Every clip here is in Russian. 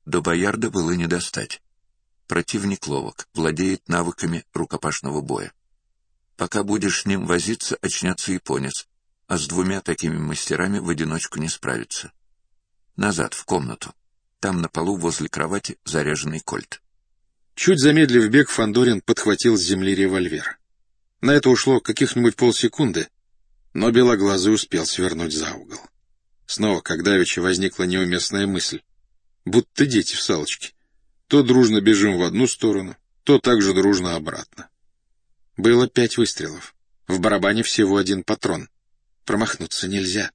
До Боярда было не достать. Противник ловок, владеет навыками рукопашного боя. Пока будешь с ним возиться, очнется японец, а с двумя такими мастерами в одиночку не справится. Назад, в комнату. Там на полу возле кровати заряженный кольт. Чуть замедлив бег, Фандорин подхватил с земли револьвер. На это ушло каких-нибудь полсекунды, но Белоглазый успел свернуть за угол. Снова, как давеча, возникла неуместная мысль. Будто дети в салочке. То дружно бежим в одну сторону, то так же дружно обратно. Было 5 выстрелов. В барабане всего 1 патрон. Промахнуться нельзя.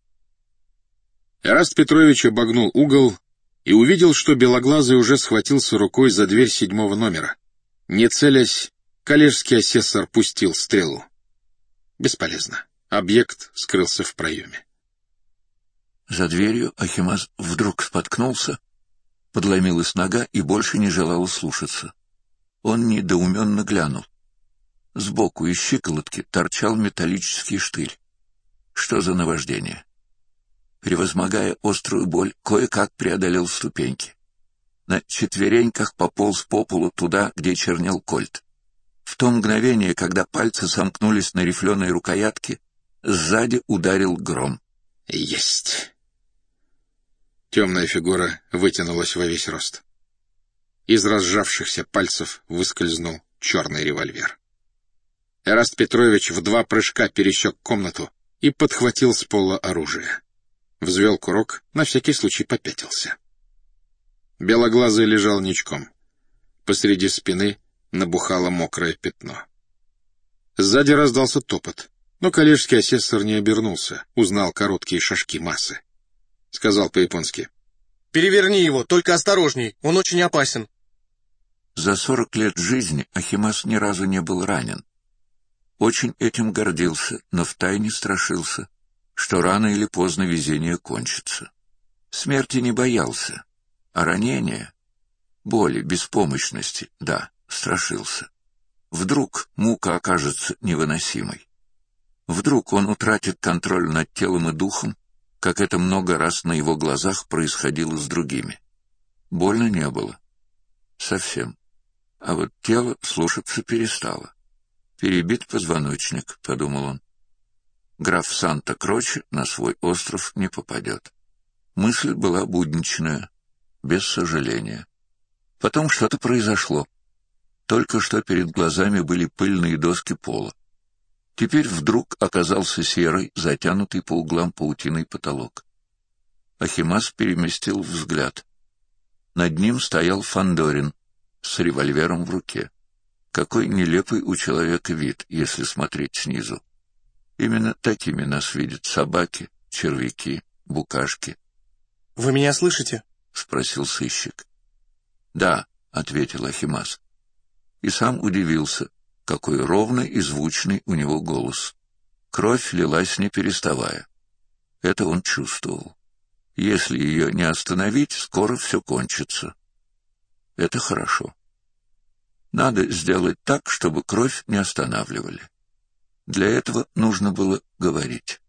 Эраст Петрович обогнул угол и увидел, что Белоглазый уже схватился рукой за дверь 7-го номера. Не целясь, коллежский асессор пустил стрелу. Бесполезно. Объект скрылся в проеме. За дверью Ахимас вдруг споткнулся, подломилась нога и больше не желал слушаться. Он недоуменно глянул. Сбоку из щиколотки торчал металлический штырь. Что за наваждение? Превозмогая острую боль, кое-как преодолел ступеньки. На четвереньках пополз по полу туда, где чернел кольт. В то мгновение, когда пальцы сомкнулись на рифленой рукоятке, сзади ударил гром. Есть! Темная фигура вытянулась во весь рост. Из разжавшихся пальцев выскользнул черный револьвер. Эраст Петрович в 2 прыжка пересек комнату и подхватил с пола оружие. Взвел курок, на всякий случай попятился. Белоглазый лежал ничком. Посреди спины набухало мокрое пятно. Сзади раздался топот, но коллежский асессор не обернулся, узнал короткие шажки массы. Сказал по-японски: «Переверни его, только осторожней, он очень опасен». За 40 лет жизни Ахимас ни разу не был ранен. Очень этим гордился, но втайне страшился, что рано или поздно везение кончится. Смерти не боялся, а ранения, боли, беспомощности, да, страшился. Вдруг мука окажется невыносимой. Вдруг он утратит контроль над телом и духом, как это много раз на его глазах происходило с другими. Больно не было. Совсем. А вот тело слушаться перестало. «Перебит позвоночник», — подумал он. Граф Санта-Кроче на свой остров не попадет. Мысль была будничная, без сожаления. Потом что-то произошло. Только что перед глазами были пыльные доски пола. Теперь вдруг оказался серый, затянутый по углам паутиной потолок. Ахимас переместил взгляд. Над ним стоял Фандорин с револьвером в руке. Какой нелепый у человека вид, если смотреть снизу. Именно такими нас видят собаки, червяки, букашки. — Вы меня слышите? — спросил сыщик. — Да, — ответил Ахимас. И сам удивился, какой ровный и звучный у него голос. Кровь лилась не переставая. Это он чувствовал. Если ее не остановить, скоро все кончится. Это хорошо. Надо сделать так, чтобы кровь не останавливали. Для этого нужно было говорить.